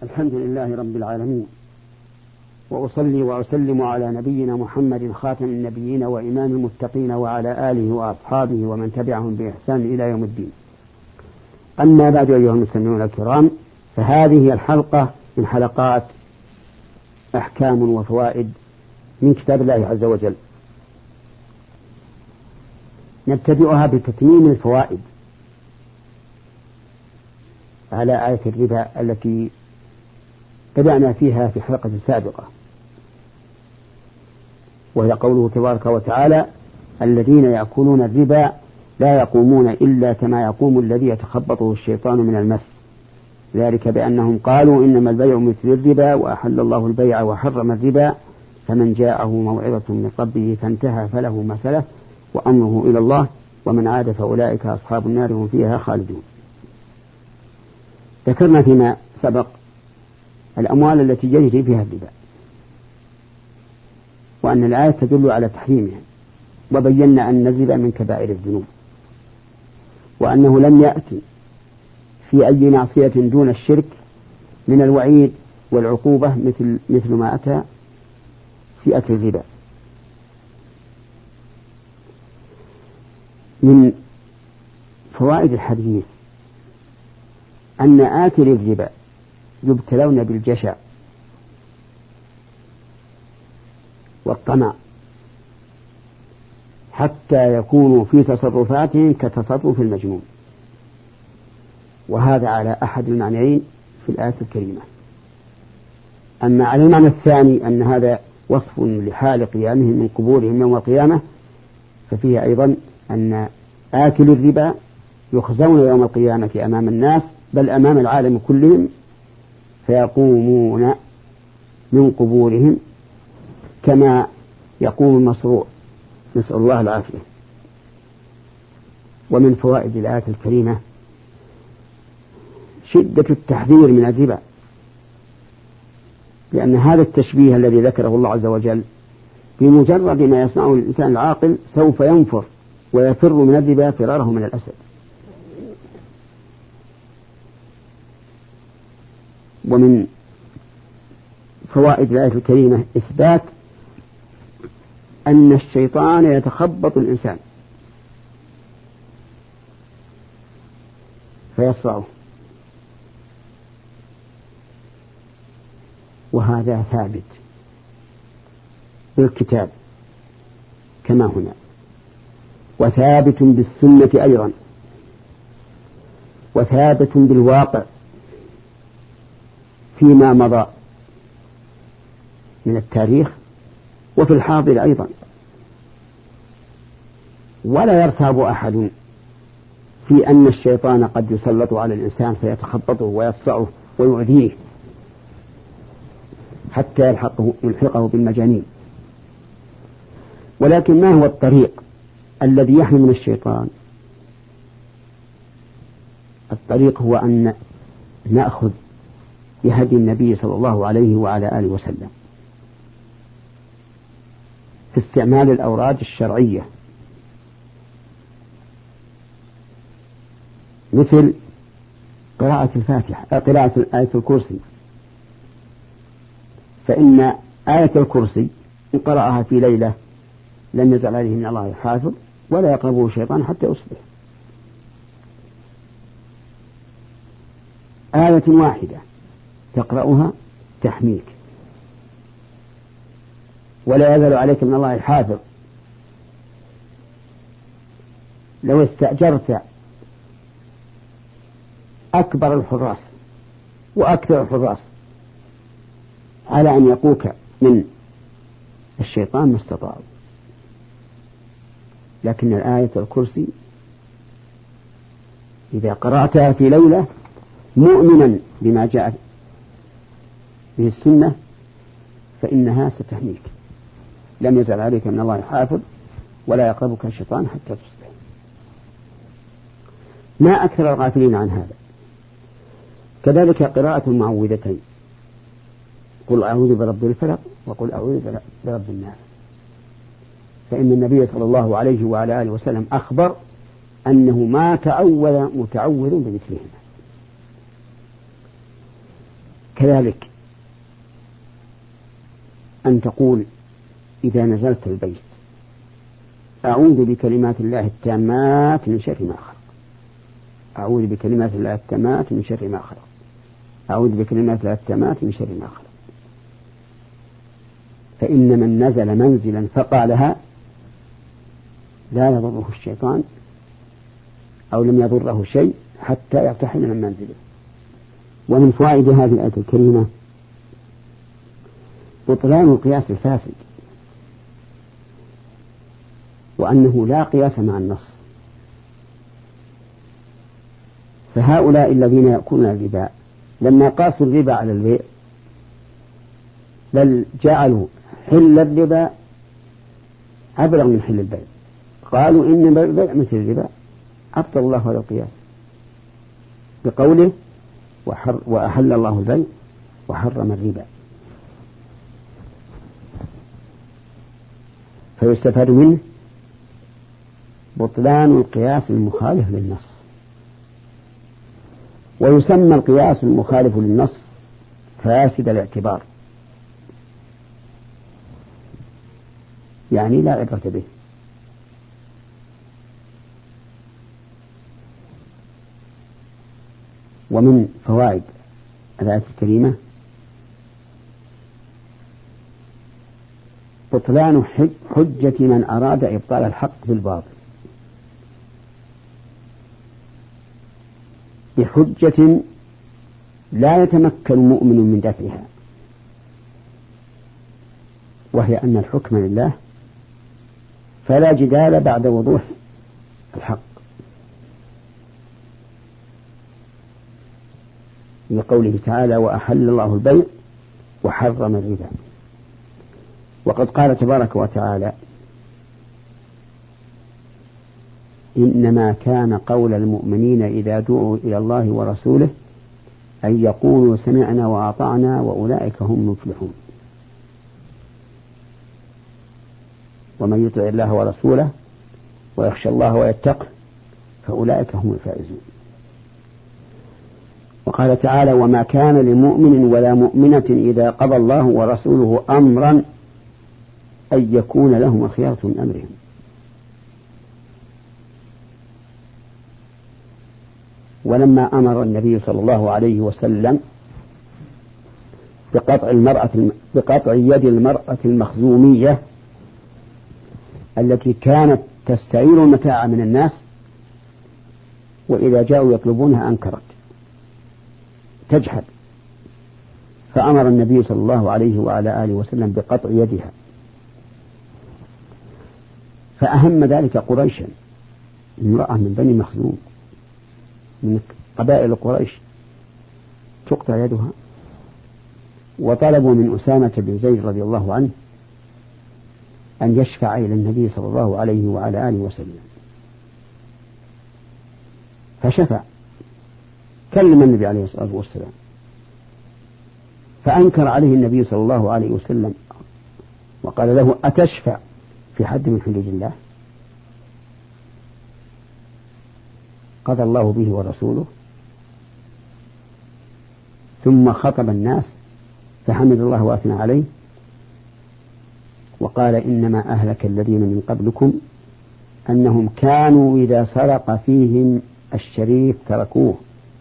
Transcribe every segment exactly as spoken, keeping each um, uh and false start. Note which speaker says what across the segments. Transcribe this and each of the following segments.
Speaker 1: الحمد لله رب العالمين، وأصلي وأسلم على نبينا محمد خاتم النبيين وإمام المتقين وعلى آله وأصحابه ومن تبعهم بإحسان إلى يوم الدين. أما بعد أيها المستمعون الكرام، فهذه الحلقة من حلقات أحكام وفوائد من كتاب الله عز وجل، نبتدئها بتتميم الفوائد على آية الربا التي بدأنا فيها في حلقة سابقة، وهي قوله تبارك وتعالى: الذين يأكلون الربا لا يقومون إلا كما يقوم الذي يتخبطه الشيطان من المس، ذلك بأنهم قالوا إنما البيع مثل الربا وأحل الله البيع وحرم الربا، فمن جاءه موعظة من ربه فانتهى فله ما سلف وأمره إلى الله ومن عاد فأولئك أصحاب النار هم فيها خالدون. ذكرنا فيما سبق الأموال التي يجري فيها الربا، وأن الآية تدل على تحريمها، وبينا أن الربا من كبائر الذنوب، وأنه لم يأتي في أي معصية دون الشرك من الوعيد والعقوبة مثل مثل ما أتى في أكل الربا. من فوائد الحديث أن آكل الربا يبتلون بالجشع والطمع حتى يكونوا في تصرفاتهم كتصرف المجنون، وهذا على أحد المعنيين في الآية الكريمة. أما على المعنى الثاني أن هذا وصف لحال قيامهم من قبورهم يوم القيامة، ففيه أيضا أن آكل الربا يخزون يوم القيامة أمام الناس بل أمام العالم كلهم، فيقومون من قبورهم كما يقوم المصروع، نسأل الله العافية. ومن فوائد الآية الكريمة شدة التحذير من الربا، لأن هذا التشبيه الذي ذكره الله عز وجل بمجرد ما يسمعه الإنسان العاقل سوف ينفر ويفر من الربا فراره من الأسد. ومن فوائد الآية الكريمة إثبات أن الشيطان يتخبط الإنسان فيصرعه، وهذا ثابت بالكتاب كما هنا، وثابت بالسنة أيضا، وثابت بالواقع فيما مضى من التاريخ وفي الحاضر أيضا. ولا يرتاب أحد في أن الشيطان قد يسلط على الإنسان فيتخبطه ويصرعه ويؤذيه حتى يلحقه, يلحقه بالمجانين. ولكن ما هو الطريق الذي يحمي من الشيطان؟ الطريق هو أن نأخذ بهدي النبي صلى الله عليه وعلى آله وسلم في استعمال الأوراد الشرعية، مثل قراءة الفاتحة، قراءة آية الكرسي، فإن آية الكرسي إن قرأها في ليلة لم يزل عليه من الله حافظ ولا يقربه الشيطان حتى يصبح. آية واحدة تقرأها تحميك ولا يزال عليك من الله حافظ. لو استأجرت أكبر الحراس وأكثر الحراس على أن يقوك من الشيطان ما استطاعوا، لكن الآية الكرسي إذا قرأتها في ليلة مؤمنا بما جاء به السنة فإنها ستحميك، لم يزل عليك من الله حافظ ولا يقربك الشيطان حتى تصبح. ما أكثر الغافلين عن هذا. كذلك قراءة المعوذتين، قل أعوذ برب الفلق وقل أعوذ برب الناس، فإن النبي صلى الله عليه وعلى آله وسلم أخبر أنه ما تعوذ متعوذ بمثلهما. كذلك أن تقول إذا نزلت البيت أعوذ بكلمات الله التامات من شر ما خلق، أعوذ بكلمات الله التامات من شر ما خلق، أعوذ بكلمات الله التامات من شر ما خلق. فإن من نزل منزلا فقالها لا يضره الشيطان أو لم يضره شيء حتى يرتحل من منزله. ومن فوائد هذه الآية الكريمة بطلان القياس الفاسد، وأنه لا قياس مع النص. فهؤلاء الذين يأكلون الربا لما قاسوا الربا على البيع بل جعلوا حل الربا أبلغ من حل البيع، قالوا إن البيع مثل الربا، أبطل الله هذا القياس بقوله وأحل الله البيع وحرم الربا. فيستفاد منه بطلان القياس المخالف للنص. ويسمى القياس المخالف للنص فاسد الاعتبار، يعني لا عبرة به. ومن فوائد الآية الكريمة بطلان حجة من أراد إبطال الحق بالباطل بحجة لا يتمكن مؤمن من دفعها، وهي أن الحكم لله فلا جدال بعد وضوح الحق، لقوله تعالى وأحل الله البيع وحرم الربا. وقد قال تبارك وتعالى إنما كان قول المؤمنين إذا دعوا إلى الله ورسوله أن يقولوا سمعنا وأطعنا وأولئك هم المفلحون. ومن يطع الله ورسوله ويخشى الله ويتقه فأولئك هم الفائزون. وقال تعالى وما كان لمؤمن ولا مؤمنة إذا قضى الله ورسوله أمرا أن يكون لهم الخيارة من أمرهم. ولما أمر النبي صلى الله عليه وسلم بقطع المرأة بقطع يد المرأة المخزومية التي كانت تستعير المتاع من الناس وإذا جاءوا يطلبونها أنكرت تجحد، فأمر النبي صلى الله عليه وعلى آله وسلم بقطع يدها. فأهم ذلك قريشا، امرأة من بني مخزوم من قبائل قريش تقطع يدها، وطلبوا من أسامة بن زيد رضي الله عنه أن يشفع إلى النبي صلى الله عليه وعلى آله وسلم، فشفع كلم النبي عليه الصلاة والسلام، فأنكر عليه النبي صلى الله عليه وسلم وقال له أتشفع في حد من حدود الله؟ قضى الله به ورسوله. ثم خطب الناس فحمد الله وأثنى عليه وقال إنما أهلك الذين من قبلكم أنهم كانوا إذا سرق فيهم الشريف تركوه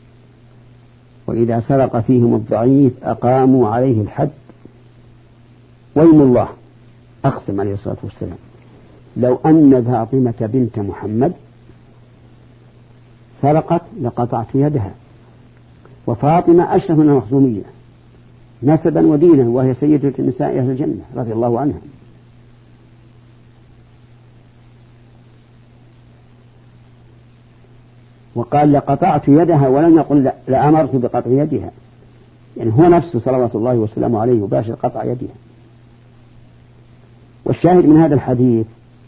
Speaker 1: وإذا سرق فيهم الضعيف أقاموا عليه الحد. ويم الله أقسم عليه الصلاة والسلام لو أن فاطمة بنت محمد سرقت لقطعت يدها، وفاطمة أشرف من المخزومية نسبا ودينا وهي سيدة النساء أهل الجنة رضي الله عنها. وقال لقطعت يدها ولم يقل لأمرت بقطع يدها، يعني هو نفسه صلوات الله وسلامه عليه يباشر قطع يدها. والشاهد من هذا الحديث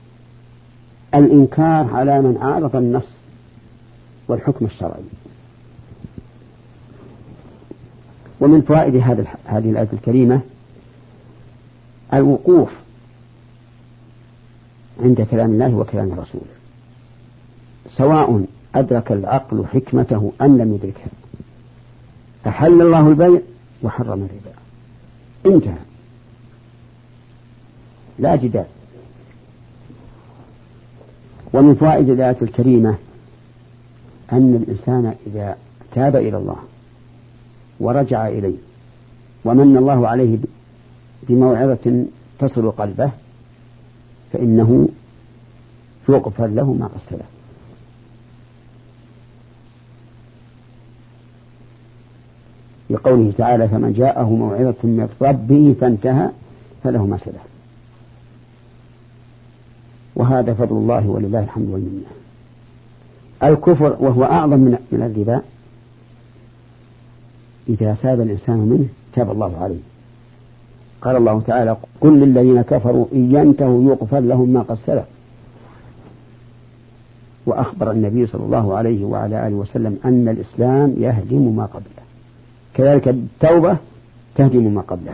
Speaker 1: الإنكار على من عارض النص والحكم الشرعي. ومن فوائد هذا هذه الآية الكريمة الوقوف عند كلام الله وكلام رسوله، سواء أدرك العقل حكمته أم لم يدركها. أحل الله البيع وحرم الربا، انتهى، لا جدال. ومن فوائد الآية الكريمة أن الإنسان إذا تاب إلى الله ورجع إليه ومن الله عليه بموعظة تصل قلبه فإنه يغفر له ما قد سلف. لقوله تعالى: فمن جاءه موعظة من ربه فانتهى فله ما سلف. وهذا فضل الله ولله الحمد والمنة. الكفر وهو أعظم من من الربا إذا تاب الإنسان منه تاب الله عليه. قال الله تعالى: قل للذين كفروا إن ينتهوا يغفر لهم ما قد سلف. وأخبر النبي صلى الله عليه وعلى آله وسلم أن الإسلام يهدم ما قبله، كذلك التوبة تهدم ما قبلها.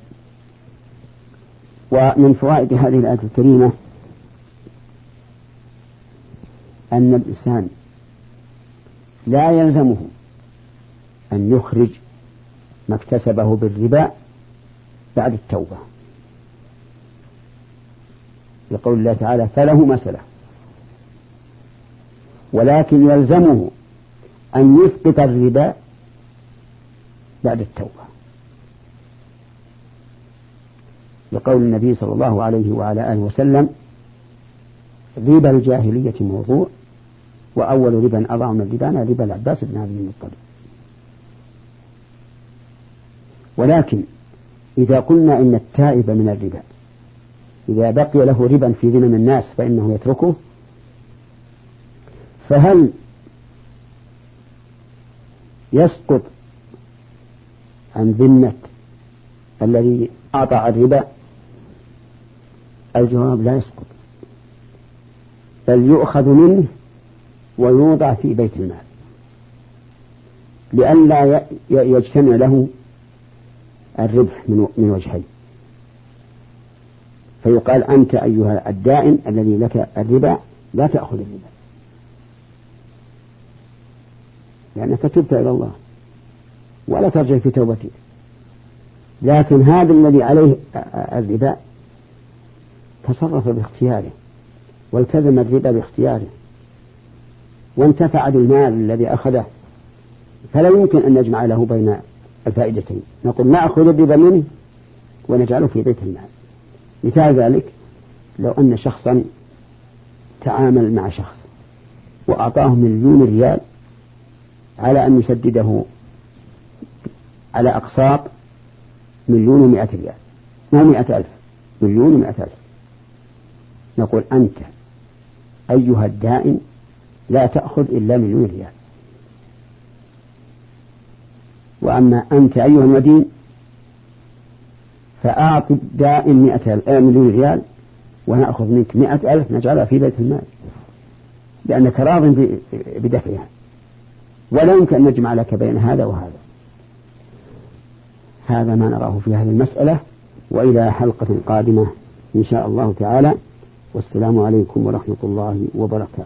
Speaker 1: ومن فوائد هذه الآية الكريمة أن الإنسان لا يلزمه أن يخرج ما اكتسبه بالربا بعد التوبة، يقول الله تعالى: فله ما سلف، ولكن يلزمه أن يسقط الربا بعد التوبة، لقول النبي صلى الله عليه وعلى آله وسلم: ربا الجاهلية موضوع، وأول ربا أضاع من الربا ربا العباس بن عبد المطلب. ولكن إذا قلنا إن التائب من الربا إذا بقي له ربا في ذمم الناس فإنه يتركه، فهل يسقط عن ذمة الذي أعطى الربا؟ الجواب: لا يسقط، بل يؤخذ منه ويوضع في بيت المال لئلا يجتمع له الربح من وجهين، فيقال: أنت أيها الدائن الذي لك الربا لا تأخذ الربا لأنك تبت إلى الله ولا ترجع في توبتك. لكن هذا الذي عليه الربا تصرف باختياره والتزم الربا باختياره وانتفع بالمال الذي أخذه، فلا يمكن أن نجمع له بين الفائدتين، نقول نأخذ الربا منه ونجعله في بيت المال. مثال ذلك: لو أن شخصا تعامل مع شخص وأعطاه مليون ريال على أن يسدده على أقساط مليون ومائة ريال، مو مائة ألف، مليون ومائة ألف، نقول: أنت أيها الدائن لا تأخذ إلا مليون ريال، وأما أنت أيها المدين فأعط الدائن مئة مليون ريال ونأخذ منك مئة ألف نجعلها في بيت المال لأنك راض بدفعها، ولا يمكن أن نجمع لك بين هذا وهذا. هذا ما نراه في هذه المسألة، وإلى حلقة قادمة إن شاء الله تعالى، والسلام عليكم ورحمة الله وبركاته.